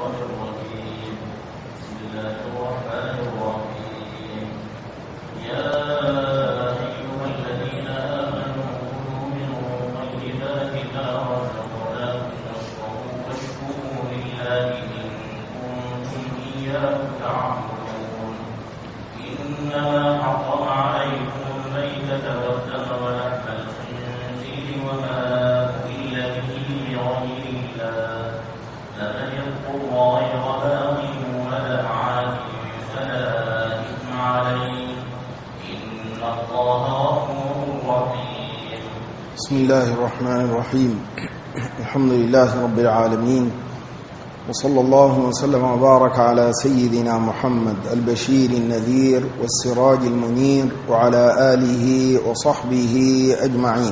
بسم الله الرحمن الرحيم. الحمد لله رب العالمين، وصلى الله وسلم وبارك على سيدنا محمد البشير النذير والسراج المنير وعلى آله وصحبه أجمعين.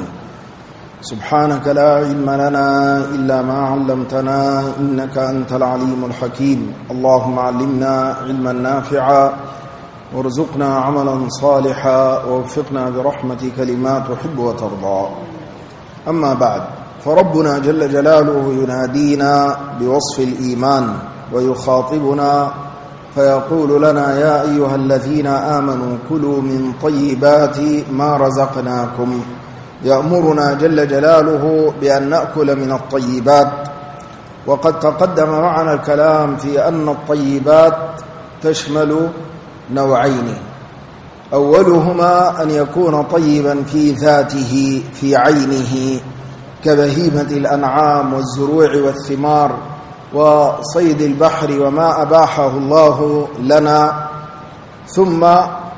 سبحانك لا علم لنا إلا ما علمتنا إنك أنت العليم الحكيم. اللهم علمنا علما نافعا وارزقنا عملا صالحا ووفقنا برحمتك لما تحب وترضى. أما بعد، فربنا جل جلاله ينادينا بوصف الإيمان ويخاطبنا فيقول لنا: يا أيها الذين آمنوا كلوا من طيبات ما رزقناكم. يأمرنا جل جلاله بأن نأكل من الطيبات. وقد تقدم معنا الكلام في أن الطيبات تشمل نوعين: أولهما أن يكون طيبا في ذاته في عينه كبهيمة الأنعام والزروع والثمار وصيد البحر وما أباحه الله لنا. ثم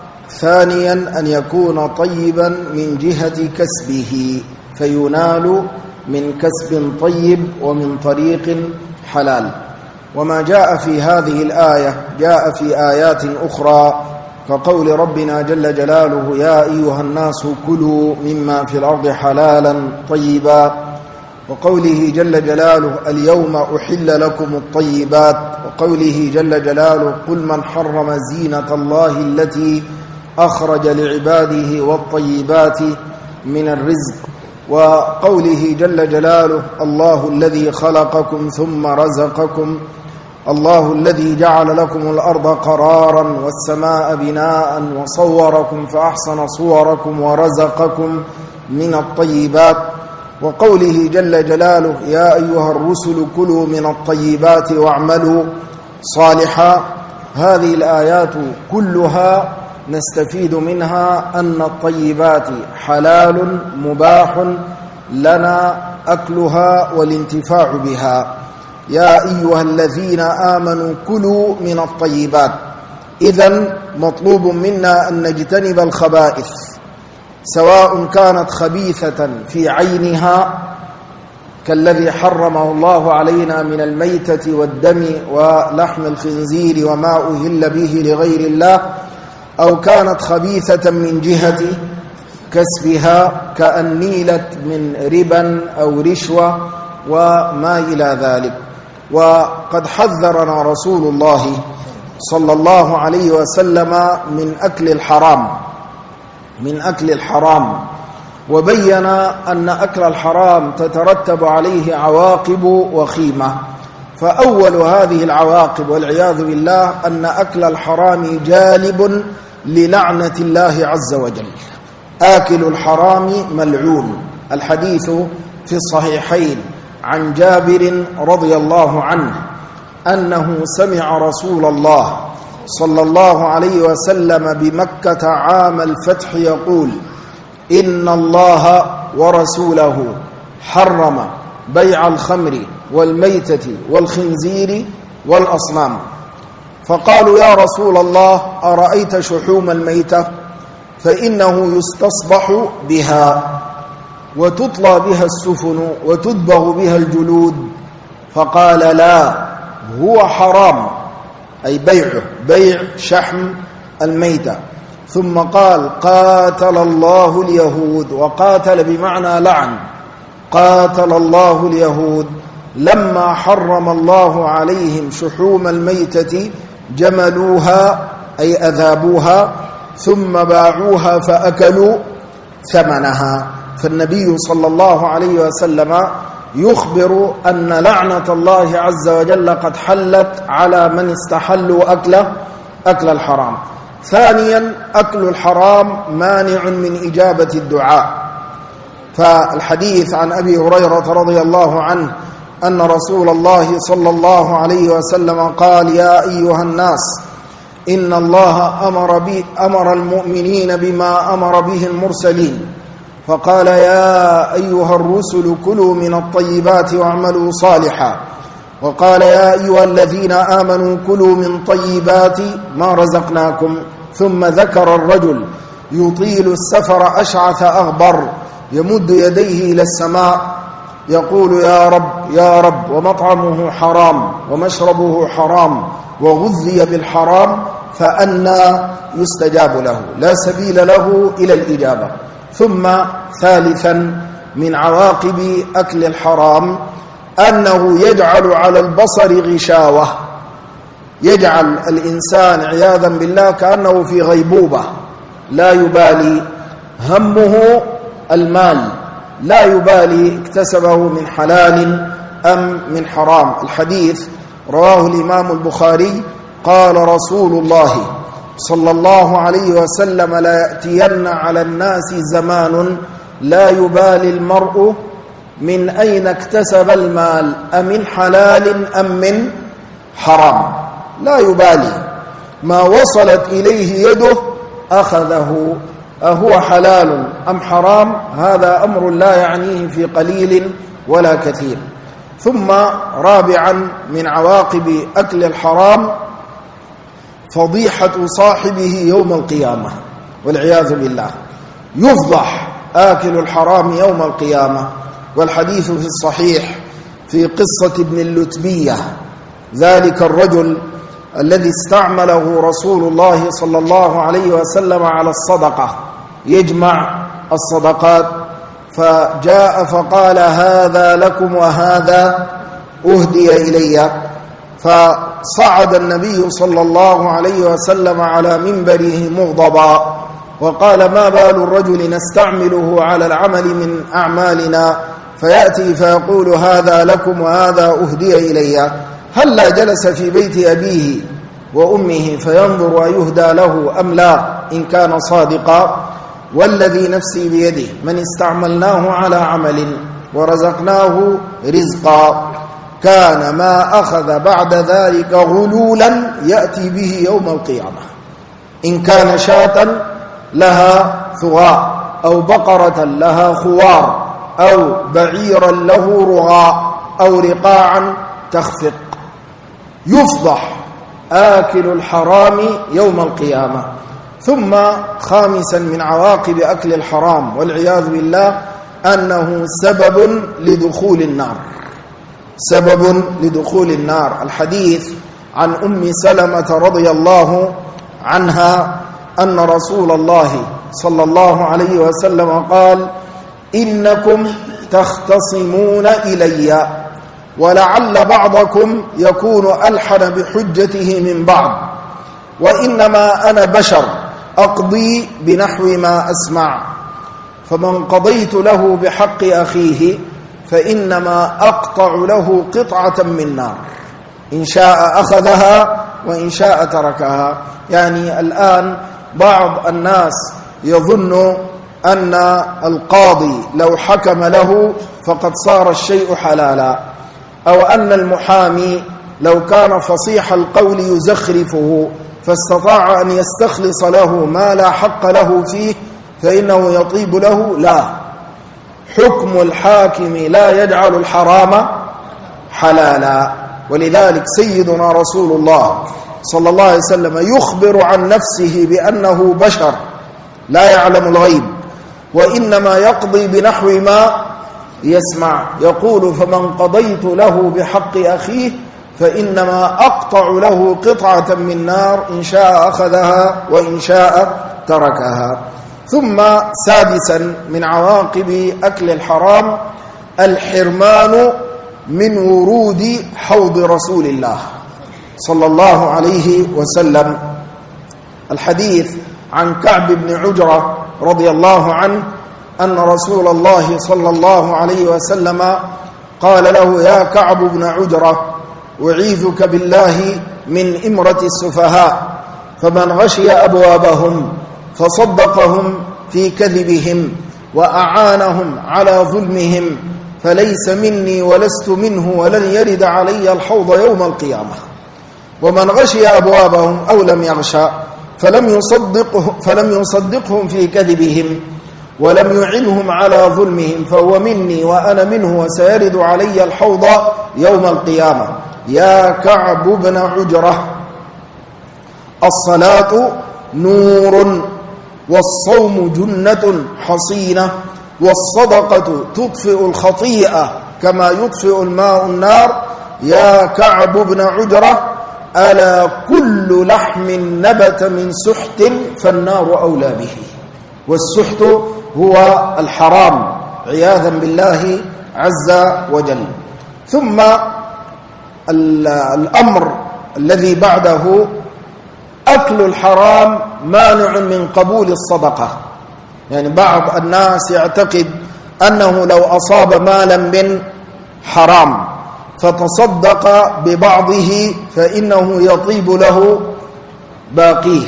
ثانيا أن يكون طيبا من جهة كسبه، فينال من كسب طيب ومن طريق حلال. وما جاء في هذه الآية جاء في آيات أخرى، كقول ربنا جل جلاله: يا أيها الناس كلوا مما في الأرض حلالا طيبا، وقوله جل جلاله: اليوم أحل لكم الطيبات، وقوله جل جلاله: قل من حرم زينة الله التي أخرج لعباده والطيبات من الرزق، وقوله جل جلاله: الله الذي خلقكم ثم رزقكم، الله الذي جعل لكم الأرض قرارا والسماء بناء وصوركم فأحسن صوركم ورزقكم من الطيبات، وقوله جل جلاله: يا أيها الرسل كلوا من الطيبات واعملوا صالحا. هذه الآيات كلها نستفيد منها أن الطيبات حلال مباح لنا أكلها والانتفاع بها. يا أيها الذين آمنوا كلوا من الطيبات. إذن مطلوب منا أن نجتنب الخبائث، سواء كانت خبيثة في عينها كالذي حرمه الله علينا من الميتة والدم ولحم الخنزير وما أهل به لغير الله، أو كانت خبيثة من جهة كسبها كأن نيلت من ربا أو رشوة وما إلى ذلك. وقد حذرنا رسول الله صلى الله عليه وسلم من أكل الحرام، وبين أن أكل الحرام تترتب عليه عواقب وخيمة. فأول هذه العواقب والعياذ بالله أن أكل الحرام جالب للعنة الله عز وجل. آكل الحرام ملعون. الحديث في الصحيحين عن جابر رضي الله عنه أنه سمع رسول الله صلى الله عليه وسلم بمكة عام الفتح يقول: إن الله ورسوله حرم بيع الخمر والميتة والخنزير والأصنام. فقالوا: يا رسول الله، أرأيت شحوم الميتة؟ فإنه يستصبح بها وتطلى بها السفن وتدبغ بها الجلود. فقال: لا، هو حرام، أي بيع شحم الميتة. ثم قال: قاتل الله اليهود. وقاتل بمعنى لعن. قاتل الله اليهود لما حرم الله عليهم شحوم الميتة جملوها أي أذابوها ثم باعوها فأكلوا ثمنها. فالنبي صلى الله عليه وسلم يخبر أن لعنة الله عز وجل قد حلت على من استحلوا أكل الحرام. ثانيا أكل الحرام مانع من إجابة الدعاء. فالحديث عن أبي هريرة رضي الله عنه أن رسول الله صلى الله عليه وسلم قال: يا أيها الناس إن الله أمر المؤمنين بما أمر به المرسلين، فقال: يا أيها الرسل كلوا من الطيبات واعملوا صالحا، وقال: يا أيها الذين آمنوا كلوا من طيبات ما رزقناكم. ثم ذكر الرجل يطيل السفر أشعث أغبر يمد يديه إلى السماء يقول: يا رب يا رب، ومطعمه حرام ومشربه حرام وغذي بالحرام، فأنى يستجاب له؟ لا سبيل له إلى الإجابة. ثم ثالثا من عواقب أكل الحرام أنه يجعل على البصر غشاوة، يجعل الإنسان عياذا بالله كأنه في غيبوبة، لا يبالي، همه المال، لا يبالي اكتسبه من حلال أم من حرام. الحديث رواه الإمام البخاري قال رسول الله صلى الله عليه وسلم: لا يأتين على الناس زمان لا يبالي المرء من أين اكتسب المال، أمن حلال أم من حرام، لا يبالي، ما وصلت إليه يده أخذه، أهو حلال أم حرام، هذا أمر لا يعنيه في قليل ولا كثير. ثم رابعا من عواقب أكل الحرام فضيحة صاحبه يوم القيامة والعياذ بالله، يفضح آكل الحرام يوم القيامة. والحديث في الصحيح في قصة ابن اللتبية، ذلك الرجل الذي استعمله رسول الله صلى الله عليه وسلم على الصدقة، يجمع الصدقات، فجاء فقال: هذا لكم وهذا أهدي إلي. فصعد النبي صلى الله عليه وسلم على منبره مغضبا وقال: ما بال الرجل نستعمله على العمل من أعمالنا فيأتي فيقول: هذا لكم وهذا أهدي إلي؟ هلا جلس في بيت أبيه وأمه فينظر أيهدى له أم لا إن كان صادقا. والذي نفسي بيده من استعملناه على عمل ورزقناه رزقا كان ما أخذ بعد ذلك غلولا يأتي به يوم القيامة، إن كان شاة لها ثغاء أو بقرة لها خوار أو بعيرا له رغاء أو رقاعا تخفق. يفضح آكل الحرام يوم القيامة. ثم خامسا من عواقب أكل الحرام والعياذ بالله أنه سبب لدخول النار، سبب لدخول النار. الحديث عن أم سلمة رضي الله عنها أن رسول الله صلى الله عليه وسلم قال: إنكم تختصمون إلي ولعل بعضكم يكون ألحن بحجته من بعض، وإنما أنا بشر أقضي بنحو ما أسمع، فمن قضيت له بحق أخيه فإنما أقطع له قطعة من نار، إن شاء أخذها وإن شاء تركها. يعني الآن بعض الناس يظن أن القاضي لو حكم له فقد صار الشيء حلالا، أو أن المحامي لو كان فصيح القول يزخرفه فاستطاع أن يستخلص له ما لا حق له فيه فإنه يطيب له. لا، حكم الحاكم لا يجعل الحرام حلالا. ولذلك سيدنا رسول الله صلى الله عليه وسلم يخبر عن نفسه بأنه بشر لا يعلم الغيب، وإنما يقضي بنحو ما يسمع. يقول: فمن قضيت له بحق أخيه فإنما أقطع له قطعة من نار، إن شاء أخذها وإن شاء تركها. ثم سادسا من عواقب أكل الحرام الحرمان من ورود حوض رسول الله صلى الله عليه وسلم. الحديث عن كعب بن عجرة رضي الله عنه أن رسول الله صلى الله عليه وسلم قال له: يا كعب بن عجرة، أعيذك بالله من إمرة السفهاء، فمن غشي أبوابهم فصدقهم في كذبهم وأعانهم على ظلمهم فليس مني ولست منه ولن يرد علي الحوض يوم القيامة. ومن غشي أبوابهم أو لم يغشى فلم يصدقهم في كذبهم ولم يعنهم على ظلمهم فهو مني وأنا منه وسيرد علي الحوض يوم القيامة. يا كعب بن عجرة، الصلاة نور، والصوم جنة حصينة، والصدقة تطفئ الخطيئة كما يطفئ الماء النار. يا كعب بن عجرة، ألا كل لحم نبت من سحت فالنار أولى به. والسحت هو الحرام عياذا بالله عز وجل. ثم الأمر الذي بعده: أكل الحرام مانع من قبول الصدقة. يعني بعض الناس يعتقد أنه لو أصاب مالا من حرام فتصدق ببعضه فإنه يطيب له باقيه.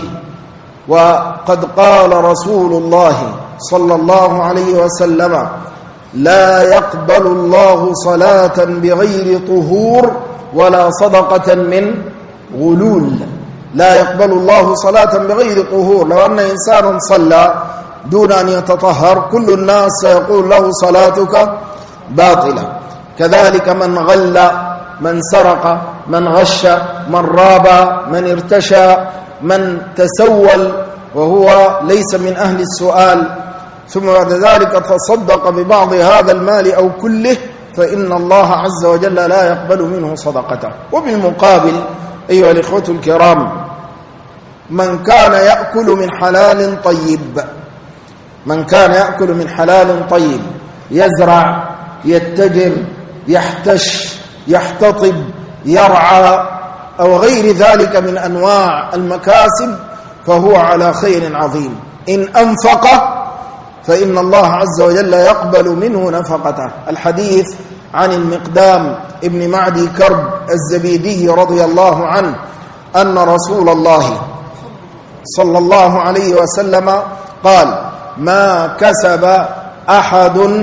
وقد قال رسول الله صلى الله عليه وسلم: لا يقبل الله صلاة بغير طهور ولا صدقة من غلول. لا يقبل الله صلاة بغير طهور. لو أن إنسان صلى دون أن يتطهر كل الناس سيقول له: صلاتك باطلة. كذلك من غل، من سرق، من غش، من راب، من ارتشى، من تسول وهو ليس من أهل السؤال ثم بعد ذلك تصدق ببعض هذا المال أو كله فإن الله عز وجل لا يقبل منه صدقته. وبالمقابل أيها الإخوة الكرام، من كان يأكل من حلال طيب، من كان يأكل من حلال طيب، يزرع، يتجر، يحتش، يحتطب، يرعى أو غير ذلك من أنواع المكاسب فهو على خير عظيم. إن أنفق فإن الله عز وجل يقبل منه نفقته. الحديث عن المقدام ابن معدي كرب الزبيدي رضي الله عنه أن رسول الله صلى الله عليه وسلم قال: ما كسب أحد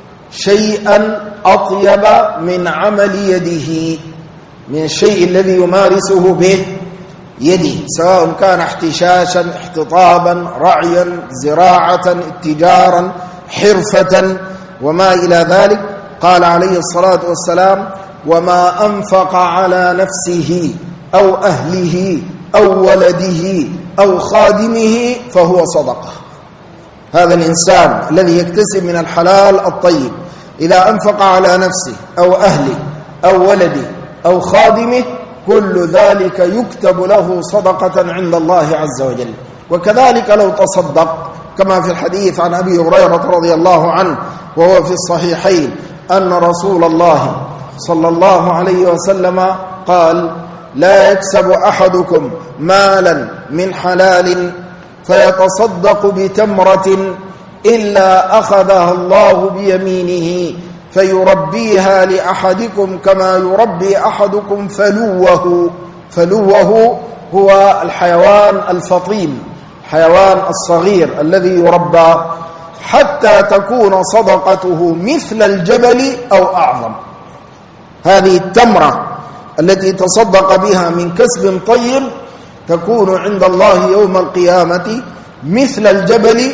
شيئا أطيب من عمل يده، من الشيء الذي يمارسه به يده، سواء كان احتشاشا، احتطابا، رعيا، زراعة، اتجارا، حرفة وما إلى ذلك. قال عليه الصلاة والسلام: وما أنفق على نفسه أو أهله أو ولده أو خادمه فهو صدقة. هذا الإنسان الذي يكتسب من الحلال الطيب إذا أنفق على نفسه أو أهله أو ولده أو خادمه كل ذلك يكتب له صدقة عند الله عز وجل. وكذلك لو تصدق كما في الحديث عن أبي هريرة رضي الله عنه وهو في الصحيحين أن رسول الله صلى الله عليه وسلم قال: لا يكسب أحدكم مالا من حلال فيتصدق بتمرة إلا أخذها الله بيمينه فيربيها لأحدكم كما يربي أحدكم فلوه. فلوه هو الحيوان الفطيم، الحيوان الصغير الذي يربى حتى تكون صدقته مثل الجبل أو أعظم. هذه التمرة التي تصدق بها من كسب طيب تكون عند الله يوم القيامة مثل الجبل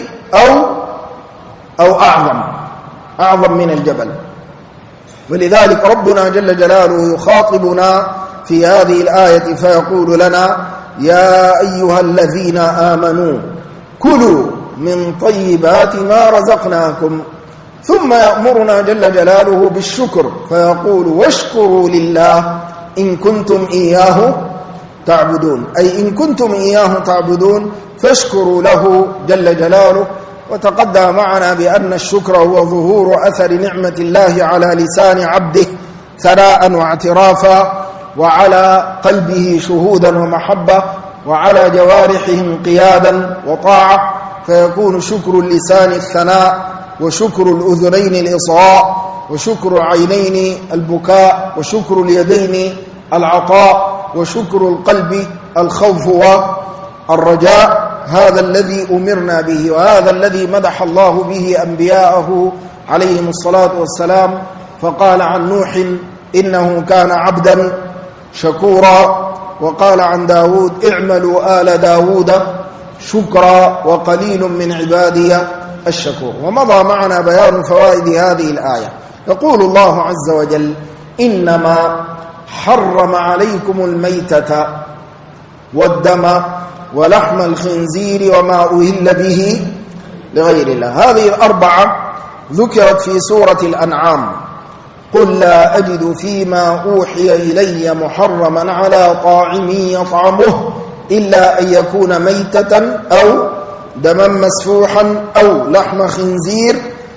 أو أعظم من الجبل. ولذلك ربنا جل جلاله يخاطبنا في هذه الآية فيقول لنا: يا أيها الذين آمنوا كلوا من طيبات ما رزقناكم. ثم يأمرنا جل جلاله بالشكر فيقول: واشكروا لله إن كنتم إياه تعبدون. أي إن كنتم إياه تعبدون فاشكروا له جل جلاله. وتقدم معنا بأن الشكر هو ظهور أثر نعمة الله على لسان عبده ثناء واعترافا، وعلى قلبه شهودا ومحبة، وعلى جوارحه انقيادا وطاعة، فيكون شكر اللسان الثناء، وشكر الأذنين الإصغاء، وشكر عينين البكاء، وشكر اليدين العطاء، وشكر القلب الخوف والرجاء. هذا الذي أمرنا به، وهذا الذي مدح الله به أنبياءه عليهم الصلاة والسلام، فقال عن نوح إنه كان عبدا شكورا، وقال عن داود اعملوا آل داود شكرا وقليل من عبادي الشكور. ومضى معنا بيان فوائد هذه الآية. يقول الله عز وجل إنما حرم عليكم الميتة والدم ولحم الخنزير وما أهل به لغير الله. هذه الأربعة ذكرت في سورة الأنعام. قل لا أجد فيما أوحي إلي محرما على طاعم يطعمه إلا أن يكون ميتة أو دما مسفوحا أو لحم خنزير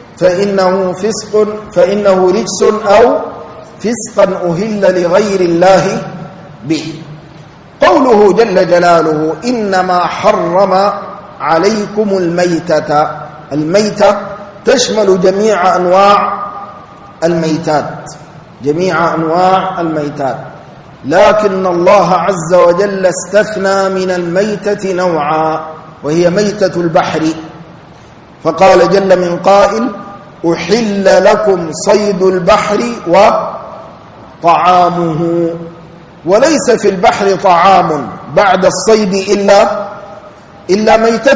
فإنه رجس أو فسقا أهل لغير الله به. قوله جل جلاله إنما حرم عليكم الميتة، الميتة تشمل جميع أنواع الميتات، جميع أنواع الميتات، لكن الله عز وجل استثنى من الميتة نوعا، وهي ميتة البحر، فقال جل من قائل أحل لكم صيد البحر وطعامه. وليس في البحر طعام بعد الصيد إلا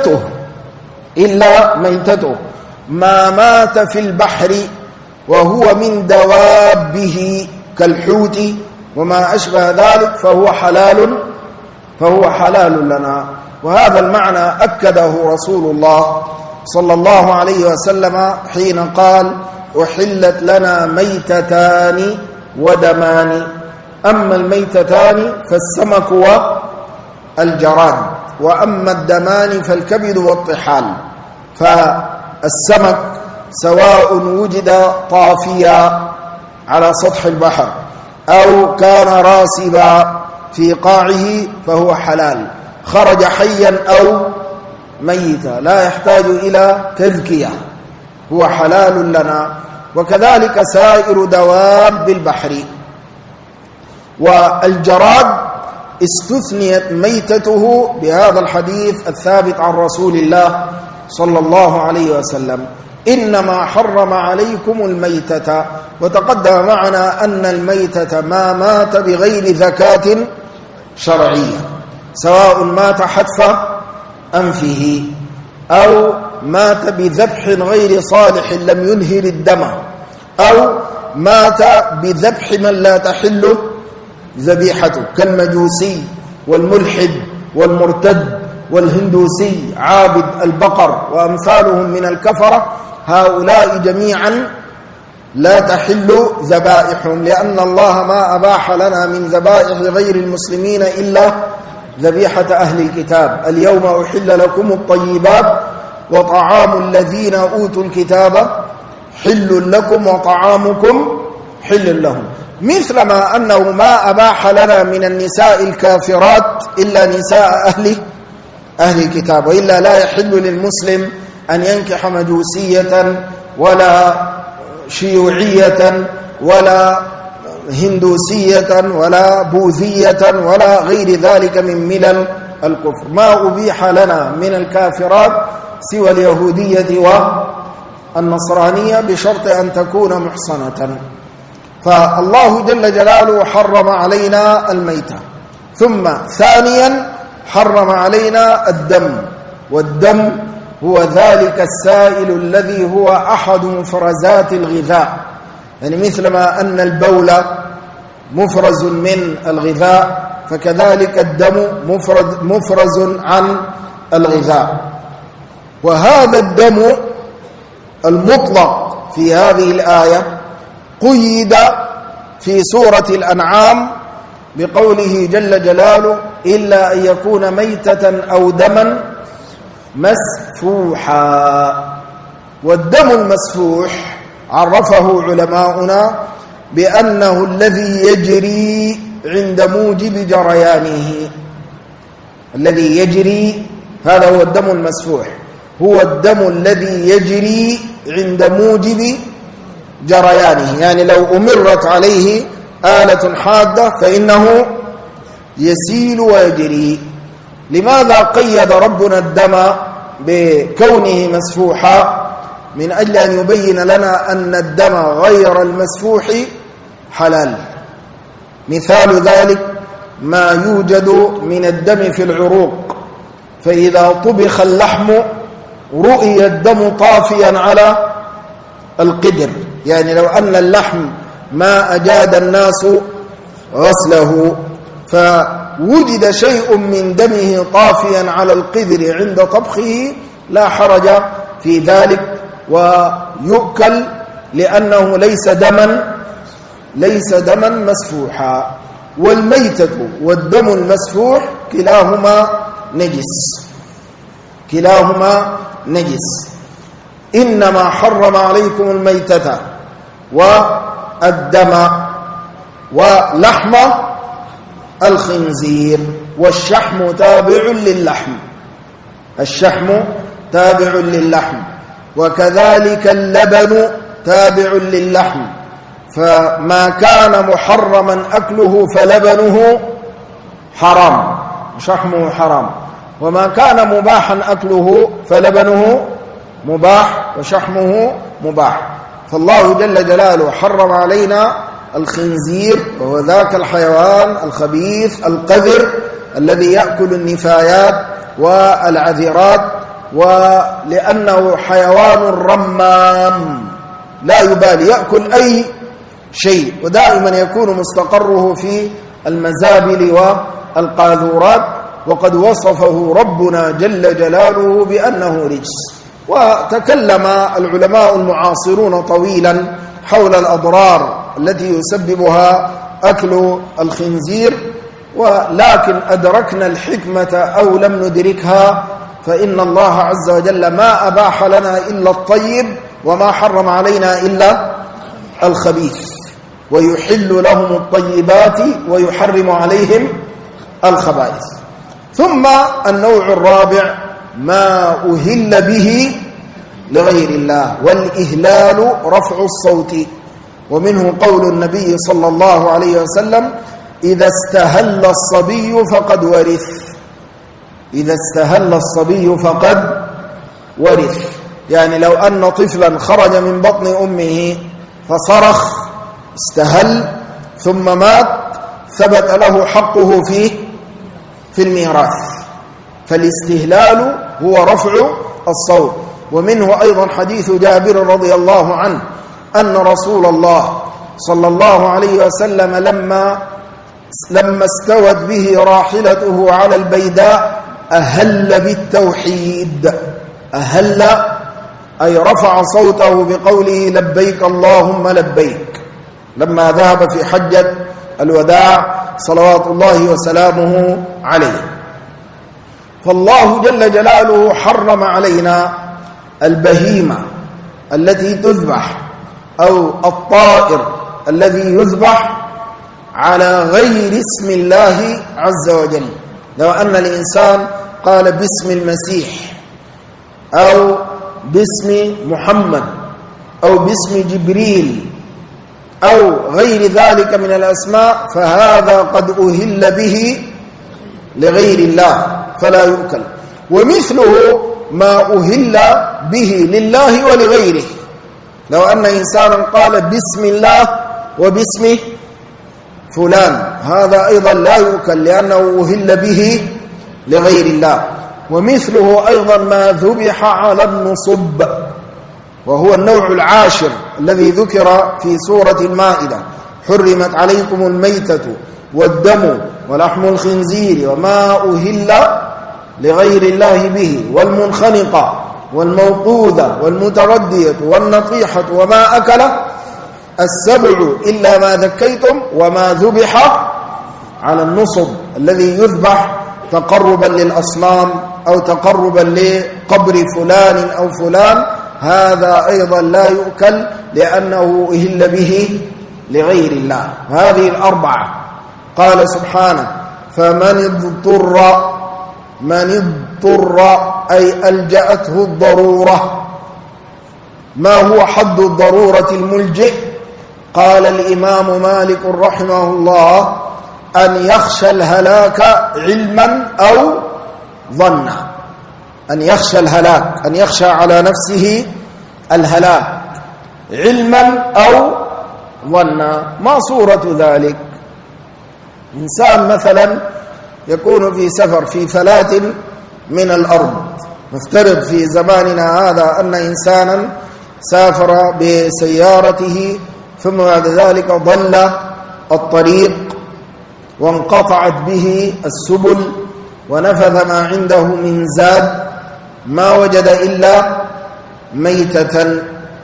ميتته ما مات في البحر وهو من دوابه كالحوت وما أشبه ذلك فهو حلال لنا. وهذا المعنى أكده رسول الله صلى الله عليه وسلم حين قال أحلت لنا ميتتان ودمان. أما الميتتان فالسمك والجراد، وأما الدمان فالكبد والطحال. فالسمك سواء وجد طافيا على سطح البحر أو كان راسبا في قاعه فهو حلال، خرج حيا أو ميتا لا يحتاج إلى تذكية، هو حلال لنا. وكذلك سائر دواب البحر. والجراد استثنيت ميتته بهذا الحديث الثابت عن رسول الله صلى الله عليه وسلم إنما حرم عليكم الميتة. وتقدم معنا أن الميتة ما مات بغير زكاة شرعية، سواء مات حتف أنفه أو مات بذبح غير صالح لم ينهر الدم، أو مات بذبح من لا تحل ذبيحته كالمجوسي والملحد والمرتد والهندوسي عابد البقر وأمثالهم من الكفرة. هؤلاء جميعا لا تحل ذبائحهم، لأن الله ما أباح لنا من ذبائح غير المسلمين إلا ذبيحة أهل الكتاب. اليوم أحل لكم الطيبات وطعام الذين أوتوا الكتاب حل لكم وطعامكم حل لهم. مثلما أنه ما أباح لنا من النساء الكافرات إلا نساء أهل الكتاب، وإلا لا يحل للمسلم أن ينكح مجوسية ولا شيوعية ولا هندوسية ولا بوذية ولا غير ذلك من ملل الكفر. ما أبيح لنا من الكافرات سوى اليهودية والنصرانية بشرط أن تكون محصنة. فالله جل جلاله حرم علينا الميتة. ثم ثانيا حرم علينا الدم، والدم هو ذلك السائل الذي هو أحد مفرزات الغذاء، يعني مثلما أن البول مفرز من الغذاء فكذلك الدم مفرز عن الغذاء. وهذا الدم المطلق في هذه الآية قيد في سورة الأنعام بقوله جل جلاله إلا أن يكون ميتة أو دما مسفوحا. والدم المسفوح عرفه علماؤنا بأنه الذي يجري عند موجب جريانه، الذي يجري هذا هو الدم المسفوح، هو الدم الذي يجري عند موجب جريانه، يعني لو أمرت عليه آلة حادة فإنه يسيل ويجري. لماذا قيد ربنا الدم بكونه مسفوحا؟ من أجل أن يبين لنا أن الدم غير المسفوح حلال. مثال ذلك ما يوجد من الدم في العروق، فإذا طبخ اللحم رؤي الدم طافيا على القدر، يعني لو أن اللحم ما أجاد الناس غسله فوجد شيء من دمه طافيا على القدر عند طبخه لا حرج في ذلك ويؤكل، لأنه ليس دما مسفوحا. والميتة والدم المسفوح كلاهما نجس. إنما حرم عليكم الميتة والدم ولحم الخنزير، والشحم تابع للحم، وكذلك اللبن تابع للحم، فما كان محرما أكله فلبنه حرام شحمه حرام، وما كان مباحا أكله فلبنه مباح وشحمه مباح. فالله جل جلاله حرم علينا الخنزير، وهو ذاك الحيوان الخبيث القذر الذي يأكل النفايات والعذرات، ولأنه حيوان رمام لا يبالي يأكل أي شيء، ودائما يكون مستقره في المزابل والقاذورات، وقد وصفه ربنا جل جلاله بأنه رجس. وتكلم العلماء المعاصرون طويلا حول الأضرار التي يسببها أكل الخنزير، ولكن أدركنا الحكمة أو لم ندركها، فإن الله عز وجل ما أباح لنا إلا الطيب وما حرم علينا إلا الخبيث، ويحل لهم الطيبات ويحرم عليهم الخبائث. ثم النوع الرابع ما أهل به لغير الله، والإهلال رفع الصوت، ومنه قول النبي صلى الله عليه وسلم: إذا استهل الصبي فقد ورث. إذا استهل الصبي فقد ورث، يعني لو أن طفلا خرج من بطن أمه فصرخ استهل ثم مات ثبت له حقه في الميراث، فالاستهلال هو رفع الصوت. ومنه أيضا حديث جابر رضي الله عنه أن رسول الله صلى الله عليه وسلم لما استوت به راحلته على البيداء أهل بالتوحيد. أهل أي رفع صوته بقوله: لبيك اللهم لبيك، لما ذهب في حجة الوداع صلوات الله وسلامه عليه. فالله جل جلاله حرم علينا البهيمة التي تذبح أو الطائر الذي يذبح على غير اسم الله عز وجل. لو أن الإنسان قال باسم المسيح أو باسم محمد أو باسم جبريل أو غير ذلك من الأسماء فهذا قد أهل به لغير الله فلا يؤكل. ومثله ما أهل به لله ولغيره، لو أن إنسانا قال بسم الله وباسم فلان هذا أيضا لا يؤكل، لأنه أهل به لغير الله. ومثله أيضا ما ذبح على النصب، وهو النوع العاشر الذي ذكر في سورة المائدة: حرمت عليكم الميتة والدم ولحم الخنزير وما أهل لغير الله به، والمنخنقة والموقوذة والمتردية والنطيحة وما أكل السبع إلا ما ذكيتم وما ذبح على النصب، الذي يذبح تقربا للأصنام أو تقربا لقبر فلان أو فلان، هذا أيضا لا يؤكل لأنه أهل به لغير الله. هذه الأربعة قال سبحانه: فمن اضطر أي ألجأته الضرورة ما هو حد الضرورة الملجئ؟ قال الإمام مالك رحمه الله: أن يخشى الهلاك علما أو ظنا. أن يخشى الهلاك، أن يخشى على نفسه الهلاك علما أو ظنا. ما صورة ذلك؟ إنسان مثلا يكون في سفر في فلاة من الأرض، نفترض في زماننا هذا أن إنسانا سافر بسيارته ثم بعد ذلك ضل الطريق وانقطعت به السبل ونفذ ما عنده من زاد، ما وجد إلا ميتة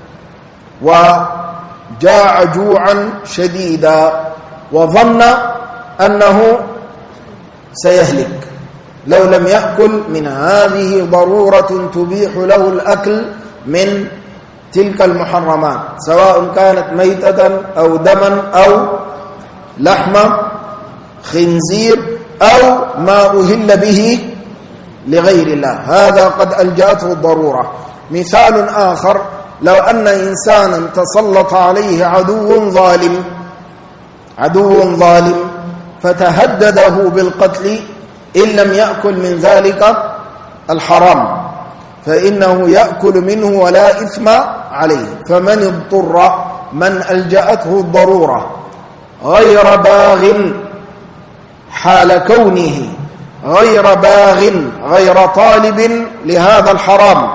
وجاع جوعا شديدا وظن أنه سيهلك لو لم يأكل من هذه ضرورة تبيح له الأكل من تلك المحرمات، سواء كانت ميتة أو دما أو لحم خنزير أو ما أهل به لغير الله، هذا قد ألجأته الضرورة. مثال آخر: لو أن إنسانا تسلط عليه عدو ظالم فتهدده بالقتل إن لم يأكل من ذلك الحرام، فإنه يأكل منه ولا إثم عليه. فمن اضطر، من ألجأته الضرورة غير باغ حال كونه غير باغ غير طالب لهذا الحرام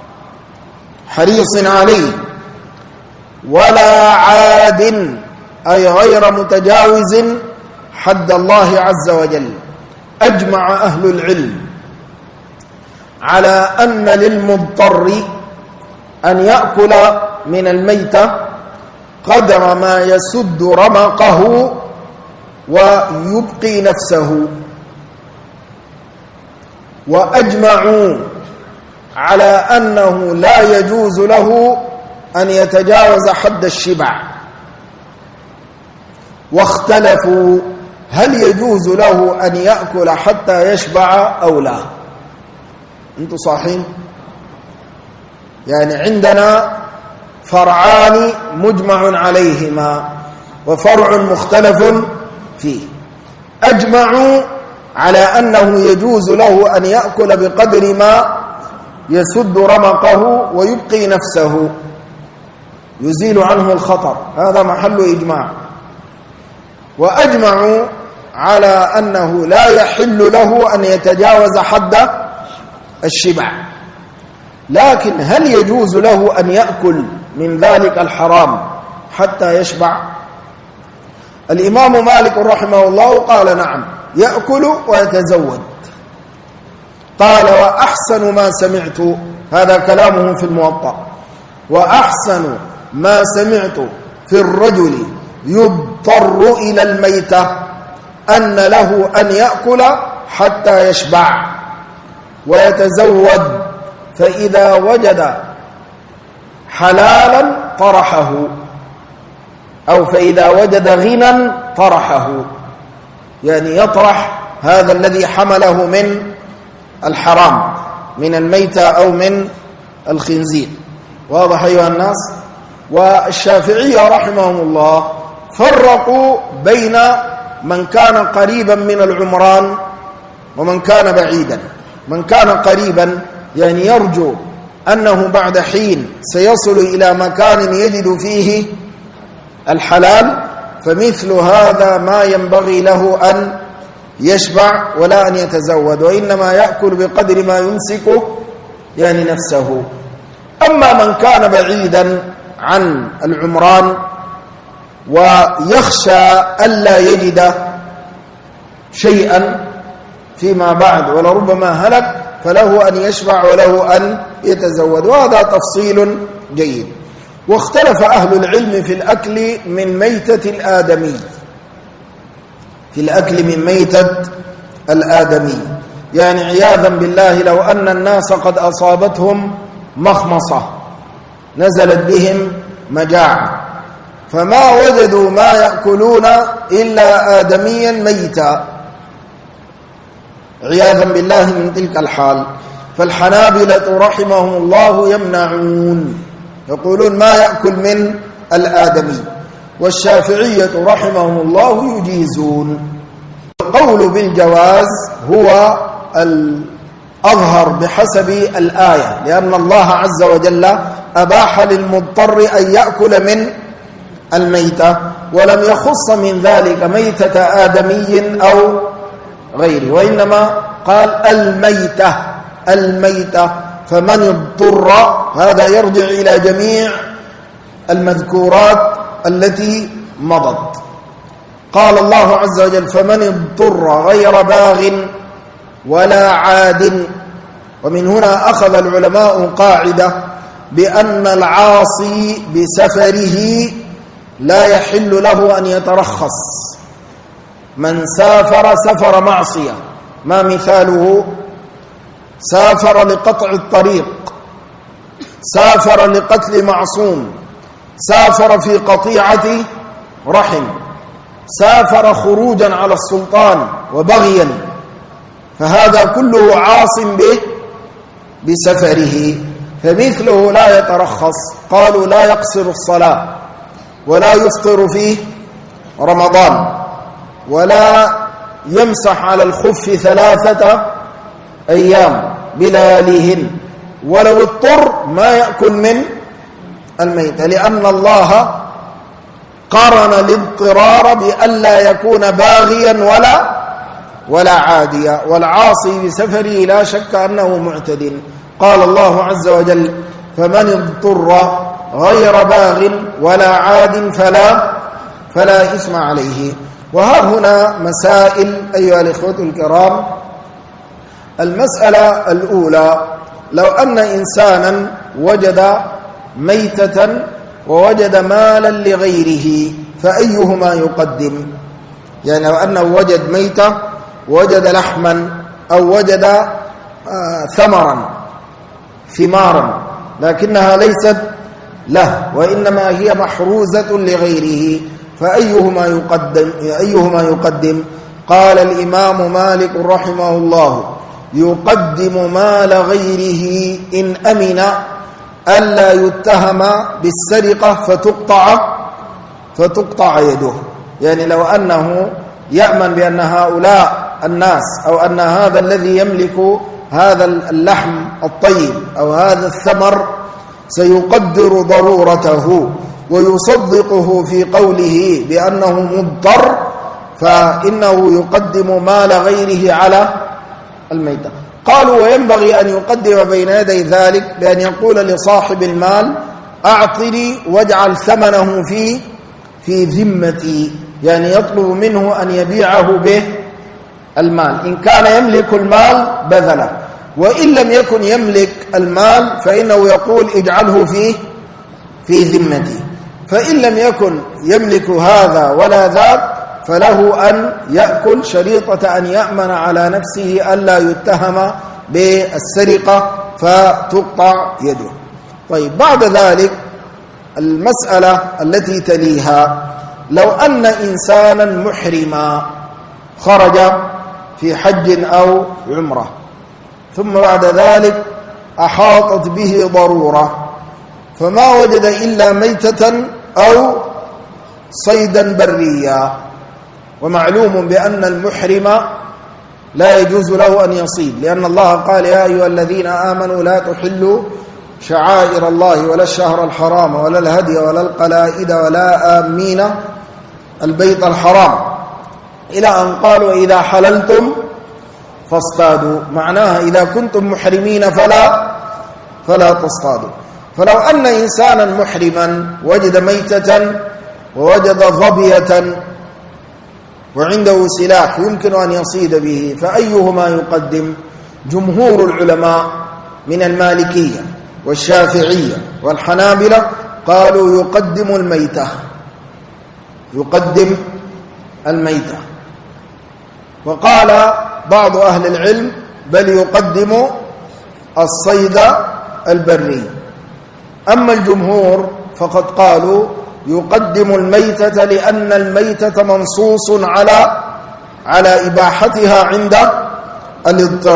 حريص عليه، ولا عاد أي غير متجاوز حد الله عز وجل. أجمع أهل العلم على أن للمضطر أن يأكل من الميتة قدر ما يسد رمقه ويبقي نفسه، وأجمعوا على أنه لا يجوز له أن يتجاوز حد الشبع، واختلفوا هل يجوز له أن يأكل حتى يشبع أو لا. أنتم صاحين؟ يعني عندنا فرعان مجمع عليهما وفرع مختلف فيه. أجمعوا على أنه يجوز له أن يأكل بقدر ما يسد رمقه ويبقي نفسه، يزيل عنه الخطر، هذا محل إجماع. وأجمعوا على أنه لا يحل له أن يتجاوز حد الشبع، لكن هل يجوز له أن يأكل من ذلك الحرام حتى يشبع؟ الإمام مالك رحمه الله قال: نعم، يأكل ويتزود. قال: وأحسن ما سمعت، هذا كلامه في الموطأ، وأحسن ما سمعت في الرجل يضطر إلى الميتة أن له أن يأكل حتى يشبع ويتزود، فإذا وجد حلالا طرحه، أو فإذا وجد غنى طرحه، يعني يطرح هذا الذي حمله من الحرام من الميتة أو من الخنزير. واضح أيها الناس؟ والشافعية رحمهم الله فرقوا بين من كان قريبا من العمران ومن كان بعيدا. من كان قريبا يعني يرجو أنه بعد حين سيصل إلى مكان يجد فيه الحلال، فمثل هذا ما ينبغي له أن يشبع ولا أن يتزود، وإنما يأكل بقدر ما يمسكه يعني نفسه. أما من كان بعيدا عن العمران ويخشى ألا يجد شيئا فيما بعد ولربما هلك، فله أن يشبع وله أن يتزود، وهذا تفصيل جيد. واختلف أهل العلم في الأكل من ميتة الآدمي، في الأكل من ميتة الآدمي، يعني عياذا بالله لو أن الناس قد أصابتهم مخمصة نزلت بهم مجاعة فما وجدوا ما يأكلون إلا آدميا ميتا عياذا بالله من تلك الحال، فالحنابلة رحمهم الله يمنعون يقولون ما يأكل من الآدمي، والشافعية رحمهم الله يجيزون. القول بالجواز هو الأظهر بحسب الآية، لأن الله عز وجل أباح للمضطر أن يأكل من الميتة، ولم يخص من ذلك ميتة آدمي أو غيره، وإنما قال الميتة. فمن اضطر هذا يرجع إلى جميع المذكورات التي مضت. قال الله عز وجل فمن اضطر غير باغ ولا عاد. ومن هنا أخذ العلماء قاعدة بأن العاصي بسفره لا يحل له أن يترخص. من سافر سفر معصية، ما مثاله؟ سافر لقطع الطريق، سافر لقتل معصوم، سافر في قطيعة رحم، سافر خروجا على السلطان وبغيا، فهذا كله عاص به بسفره، فمثله لا يترخص. قالوا لا يقصر الصلاة، ولا يفطر في رمضان، ولا يمسح على الخف 3 أيام بلياليهن، ولو اضطر ما يأكل من الميتة، لأن الله قارن الاضطرار بألا يكون باغيا ولا عاديا، والعاصي بسفره لا شك أنه معتد. قال الله عز وجل فمن اضطر غير باغ ولا عاد فلا إثم عليه. وها هنا مسائل أيها الإخوة الكرام. المسألة الأولى: لو أن إنسانا وجد ميتة ووجد مالا لغيره فأيهما يقدم؟ يعني لو أنه وجد ميتة ووجد لحما أو وجد ثمارا لكنها ليست له وإنما هي محروزة لغيره، فأيهما يقدم؟ قال الإمام مالك رحمه الله: يقدم مال غيره إن أمن ألا يتهم بالسرقة فتقطع يده. يعني لو أنه يأمن بأن هؤلاء الناس أو أن هذا الذي يملك هذا اللحم الطيب أو هذا الثمر سيقدر ضرورته ويصدقه في قوله بأنه مضطر، فإنه يقدم مال غيره على الميتة. قالوا وينبغي أن يقدم بين يدي ذلك بأن يقول لصاحب المال: أعطني واجعل ثمنه في ذمتي، يعني يطلب منه أن يبيعه به المال. إن كان يملك المال بذله، وإن لم يكن يملك المال فإنه يقول اجعله في ذمتي. فإن لم يكن يملك هذا ولا ذاك فله أن يأكل شريطة أن يأمن على نفسه ألا يتهم بالسرقة فتقطع يده. طيب، بعد ذلك المسألة التي تليها: لو أن إنسانا محرما خرج في حج أو عمرة، ثم بعد ذلك أحاطت به ضرورة فما وجد إلا ميتة أو صيدا بريا، ومعلوم بأن المحرم لا يجوز له أن يصيد، لأن الله قال: يا أيها الذين آمنوا لا تحلوا شعائر الله ولا الشهر الحرام ولا الهدي ولا القلائد ولا آمين البيت الحرام، إلى أن قالوا: إذا حللتم فاصطادوا. معناها إذا كنتم محرمين فلا تصطادوا. فلو أن إنسانا محرما وجد ميتة ووجد ظبية وعنده سلاح يمكن أن يصيد به، فأيهما يقدم؟ جمهور العلماء من المالكية والشافعية والحنابلة قالوا يقدم الميتة. وقال بعض أهل العلم: بل يقدم الصيد البري. أما الجمهور فقد قالوا يقدم الميتة، لأن الميتة منصوص على إباحتها عند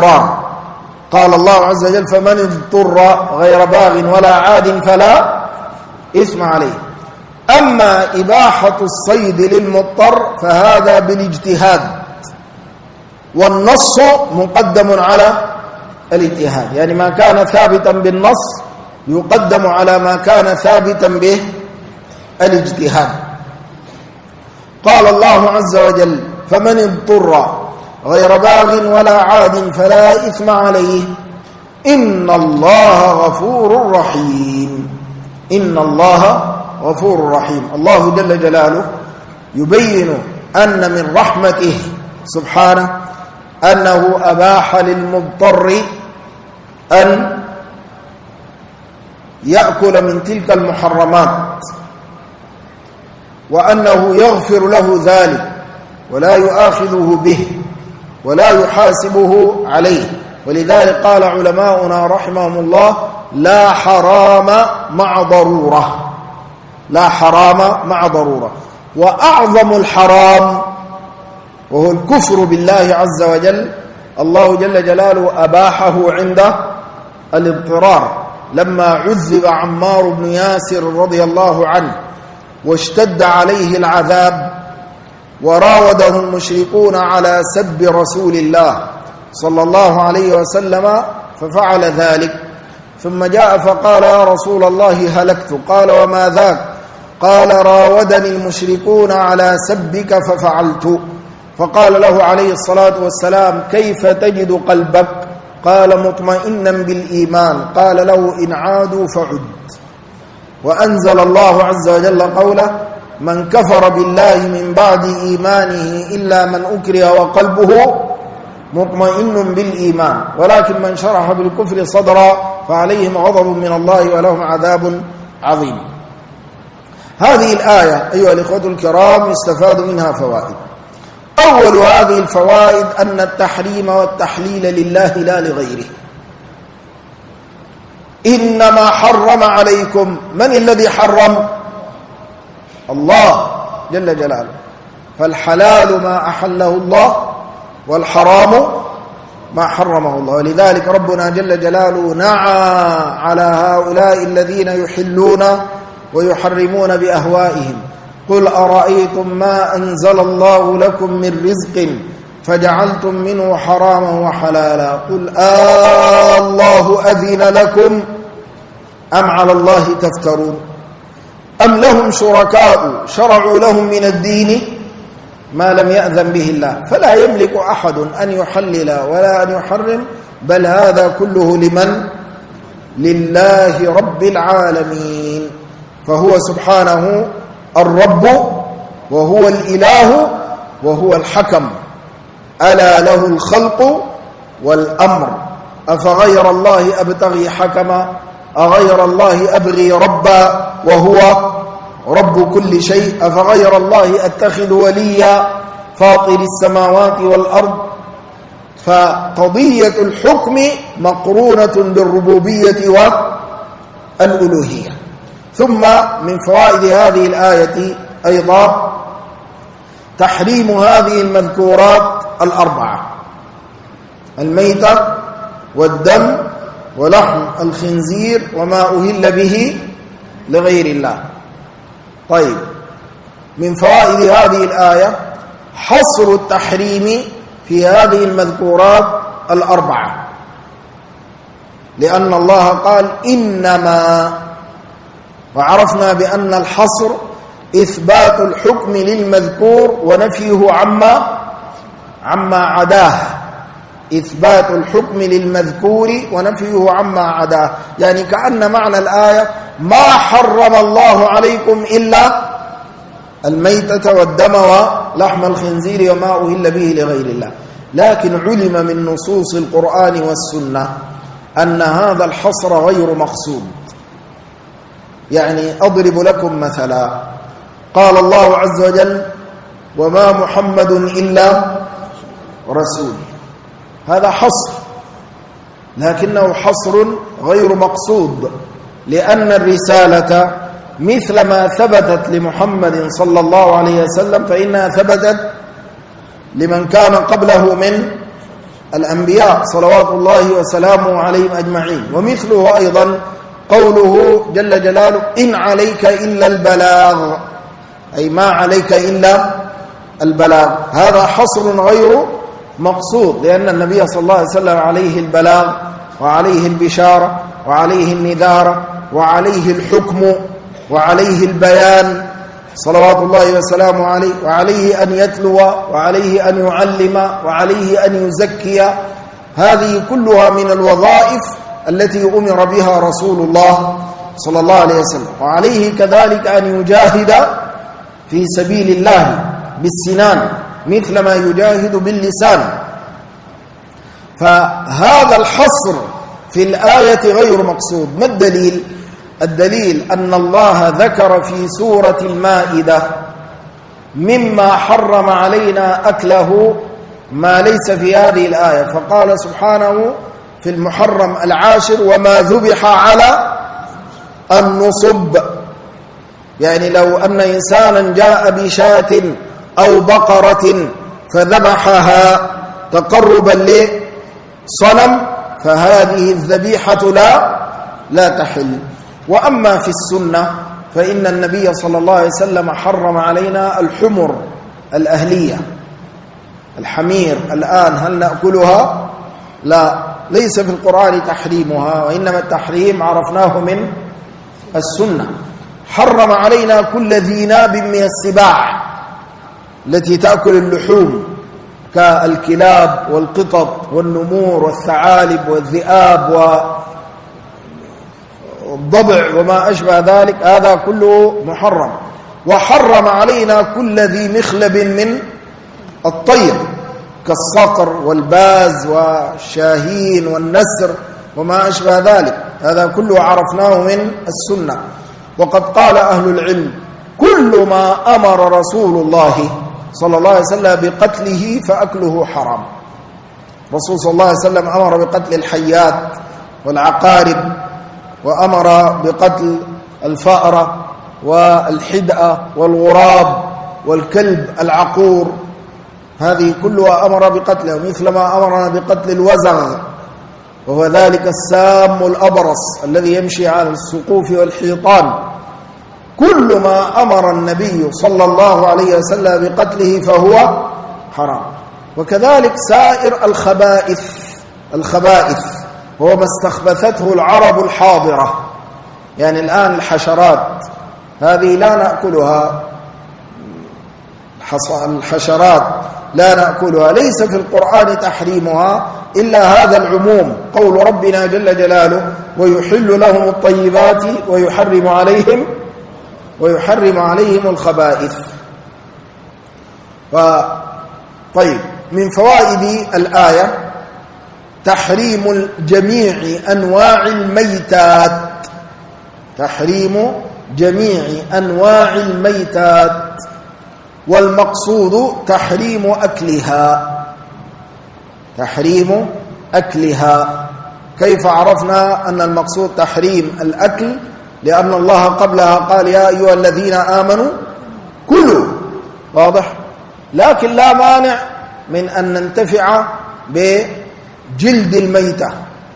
الاضطرار. قال الله عز وجل: فمن اضطر غير باغ ولا عاد إثم عليه. أما إباحة الصيد للمضطر فهذا بالاجتهاد، والنص مقدم على الاجتهاد، يعني ما كان ثابتا بالنص يقدم على ما كان ثابتا به الاجتهاد. قال الله عز وجل: فمن اضطر غير باغ ولا عاد فلا إثم عليه إن الله غفور رحيم. إن الله غفور رحيم. الله جل جلاله يبين أن من رحمته سبحانه أنه أباح للمضطر أن يأكل من تلك المحرمات، وأنه يغفر له ذلك ولا يؤاخذه به ولا يحاسبه عليه. ولذلك قال علماؤنا رحمهم الله: لا حرام مع ضرورة. لا حرام مع ضرورة. وأعظم الحرام وهو الكفر بالله عز وجل الله جل جلاله أباحه عند الاضطرار، لما عذب عمار بن ياسر رضي الله عنه واشتد عليه العذاب وراوده المشركون على سب رسول الله صلى الله عليه وسلم ففعل ذلك، ثم جاء فقال: يا رسول الله هلكت. قال: وما ذاك؟ قال: راودني المشركون على سبك ففعلت. فقال له عليه الصلاة والسلام: كيف تجد قلبك؟ قال: مطمئنا بالإيمان. قال له: إن عادوا فعد. وأنزل الله عز وجل قوله: من كفر بالله من بعد إيمانه إلا من أكره وقلبه مطمئن بالإيمان ولكن من شرح بالكفر صدرا فعليهم غضب من الله ولهم عذاب عظيم. هذه الآية أيها الإخوة الكرام يستفاد منها فوائد. أول هذه الفوائد أن التحريم والتحليل لله لا لغيره. إنما حرم عليكم. من الذي حرم؟ الله جل جلاله. فالحلال ما أحله الله والحرام ما حرمه الله. ولذلك ربنا جل جلاله نعى على هؤلاء الذين يحلون ويحرمون بأهوائهم. قل أرأيتم ما أنزل الله لكم من رزق فجعلتم منه حراما وحلالا قل الله أذن لكم أم على الله تفترون أم لهم شركاء شرعوا لهم من الدين ما لم يأذن به الله فلا يملك أحد أن يحلل ولا أن يحرم بل هذا كله لمن؟ لله رب العالمين. فهو سبحانه الرب وهو الإله وهو الحكم. ألا له الخلق والأمر أفغير الله أبتغي حكما أغير الله أبغي ربا وهو رب كل شيء أفغير الله أتخذ وليا فاطر السماوات والأرض. فقضية الحكم مقرونة بالربوبية والألوهية. ثم من فوائد هذه الآية أيضا تحريم هذه المذكورات الأربعة: الميتة والدم ولحم الخنزير وما أهل به لغير الله. طيب، من فوائد هذه الآية حصر التحريم في هذه المذكورات الأربعة، لأن الله قال إنما، وعرفنا بأن الحصر إثبات الحكم للمذكور ونفيه عما عداه. إثبات الحكم للمذكور ونفيه عما عداه، يعني كأن معنى الآية ما حرم الله عليكم إلا الميتة والدم ولحم الخنزير وما أهل به لغير الله. لكن علم من نصوص القرآن والسنة أن هذا الحصر غير مقصود. يعني أضرب لكم مثلا، قال الله عز وجل وما محمد إلا رسول، هذا حصر لكنه حصر غير مقصود، لأن الرسالة مثل ما ثبتت لمحمد صلى الله عليه وسلم فإنها ثبتت لمن كان قبله من الأنبياء صلوات الله وسلامه عليهم أجمعين. ومثله أيضا قوله جل جلاله إن عليك إلا البلاغ، أي ما عليك إلا البلاغ. هذا حصر غير مقصود، لأن النبي صلى الله عليه وسلم عليه البلاغ وعليه البشارة وعليه النذارة وعليه الحكم وعليه البيان صلوات الله وسلامه عليه، وعليه أن يتلو وعليه أن يعلم وعليه أن يزكي. هذه كلها من الوظائف التي أمر بها رسول الله صلى الله عليه وسلم. وعليه كذلك أن يجاهد في سبيل الله بالسنان مثل ما يجاهد باللسان. فهذا الحصر في الآية غير مقصود. ما الدليل؟ الدليل أن الله ذكر في سورة المائدة مما حرم علينا أكله ما ليس في هذه الآية، فقال سبحانه في المحرم العاشر وما ذبح على النصب، يعني لو أن إنسانا جاء بشاة أو بقرة فذبحها تقربا لصنم فهذه الذبيحة لا تحل. وأما في السنة فإن النبي صلى الله عليه وسلم حرم علينا الحمر الأهلية، الحمير. الآن هل نأكلها؟ لا، ليس في القرآن تحريمها، وإنما التحريم عرفناه من السنة. حرم علينا كل ذي ناب من السباع التي تأكل اللحوم كالكلاب والقطط والنمور والثعالب والذئاب والضبع وما أشبه ذلك، هذا كله محرم. وحرم علينا كل ذي مخلب من الطير كالصقر والباز والشاهين والنسر وما أشبه ذلك، هذا كله عرفناه من السنة. وقد قال أهل العلم كل ما أمر رسول الله صلى الله عليه وسلم بقتله فأكله حرام. رسول صلى الله عليه وسلم أمر بقتل الحيات والعقارب، وأمر بقتل الفأرة والحدأة والغراب والكلب العقور، هذه كلها أمر بقتلها، مثل ما أمرنا بقتل الوزغ وهو ذلك السام الأبرص الذي يمشي على السقوف والحيطان. كل ما أمر النبي صلى الله عليه وسلم بقتله فهو حرام. وكذلك سائر الخبائث هو ما استخبثته العرب الحاضرة، يعني الآن الحشرات هذه لا نأكلها، الحشرات لا نأكلها، ليس في القرآن تحريمها إلا هذا العموم، قول ربنا جل جلاله ويحل لهم الطيبات ويحرم عليهم الخبائث. طيب، من فوائد الآية تحريم جميع أنواع الميتات، تحريم جميع أنواع الميتات، والمقصود تحريم أكلها. كيف عرفنا أن المقصود تحريم الأكل؟ لأن الله قبلها قال يا أيها الذين آمنوا كلوا، واضح؟ لكن لا مانع من أن ننتفع بجلد الميتة،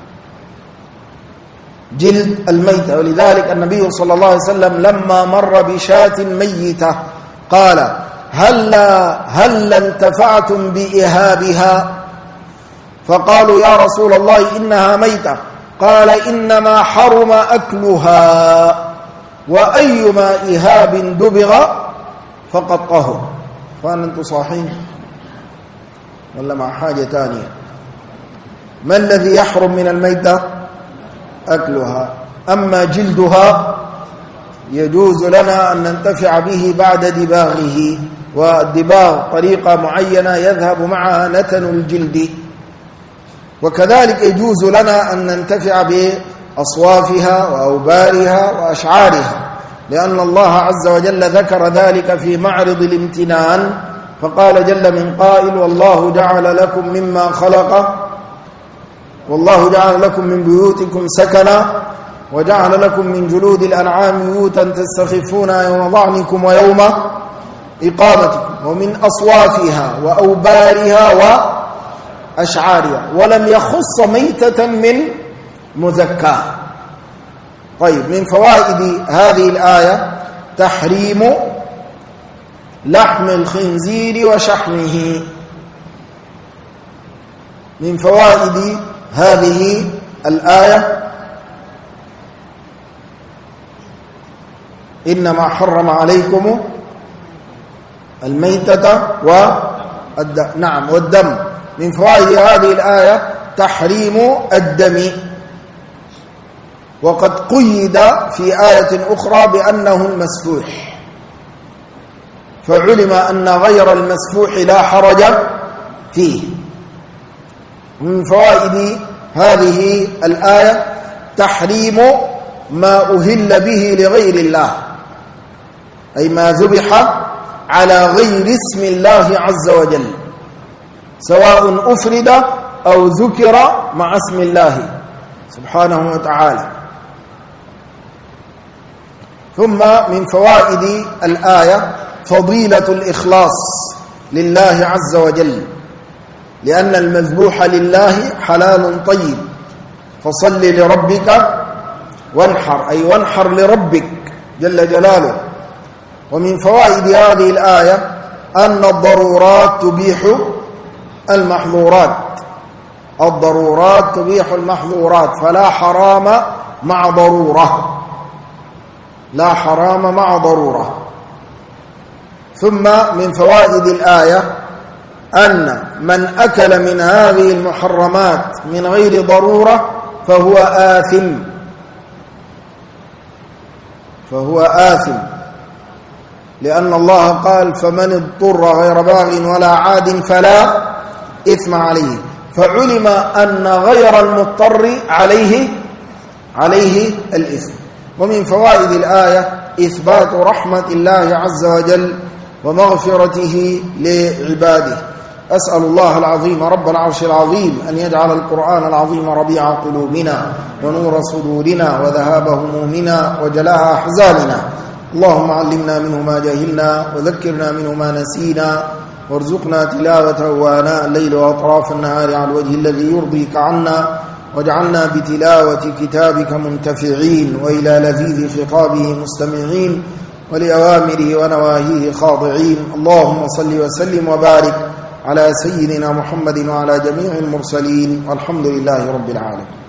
جلد الميتة. ولذلك النبي صلى الله عليه وسلم لما مر بشاة ميتة قال هل انتفعتم بإهابها؟ فقالوا يا رسول الله إنها ميتة، قال إنما حرم أكلها، وأيما إهاب دبغ فقد طهر. فأنا أنتم صاحين ولا مع حاجة تانية؟ ما الذي يحرم من الميتة؟ أكلها. أما جلدها يجوز لنا أن ننتفع به بعد دباغه، والدباغ طريقة معينة يذهب معها نتن الجلد. وكذلك يجوز لنا أن ننتفع بأصوافها وأوبارها وأشعارها، لأن الله عز وجل ذكر ذلك في معرض الامتنان، فقال جل من قائل والله جعل لكم من بيوتكم سكنا وجعل لكم من جلود الأنعام بيوتا تستخفون يوم ظعنكم ويوم إقامتكم، ومن أصوافها وأوبارها وأشعارها، ولم يخص ميتة من مذكاه. طيب، من فوائد هذه الآية تحريم لحم الخنزير وشحمه. من فوائد هذه الآية إنما حرم عليكم الميتة والدم. من فوائد هذه الآية تحريم الدم، وقد قيد في آية أخرى بأنه المسفوح، فعلم أن غير المسفوح لا حرج فيه. من فوائد هذه الآية تحريم ما أهل به لغير الله، أي ما ذبح على غير اسم الله عز وجل، سواء أفرد أو ذكر مع اسم الله سبحانه وتعالى. ثم من فوائد الآية فضيلة الإخلاص لله عز وجل، لأن المذبوح لله حلال طيب، فصل لربك وانحر، أي وانحر لربك جل جلاله. ومن فوائد هذه الآية أن الضرورات تبيح المحظورات، الضرورات تبيح المحظورات، فلا حرام مع ضرورة، لا حرام مع ضرورة. ثم من فوائد الآية أن من أكل من هذه المحرمات من غير ضرورة فهو آثم، لأن الله قال فمن اضطر غير باغ ولا عاد فلا إثم عليه، فعلم أن غير المضطر عليه الإثم. ومن فوائد الآية إثبات رحمة الله عز وجل ومغفرته لعباده. أسأل الله العظيم رب العرش العظيم أن يجعل القرآن العظيم ربيع قلوبنا ونور صدورنا وذهاب همومنا وجلاء أحزاننا. اللهم علمنا منه ما جهلنا وذكرنا منه ما نسينا، وارزقنا تلاوته آناء الليل وأطراف النهار على الوجه الذي يرضيك عنا، واجعلنا بتلاوة كتابك منتفعين، وإلى لذيذ خطابه مستمعين، ولأوامره ونواهيه خاضعين. اللهم صل وسلم وبارك على سيدنا محمد وعلى جميع المرسلين، والحمد لله رب العالمين.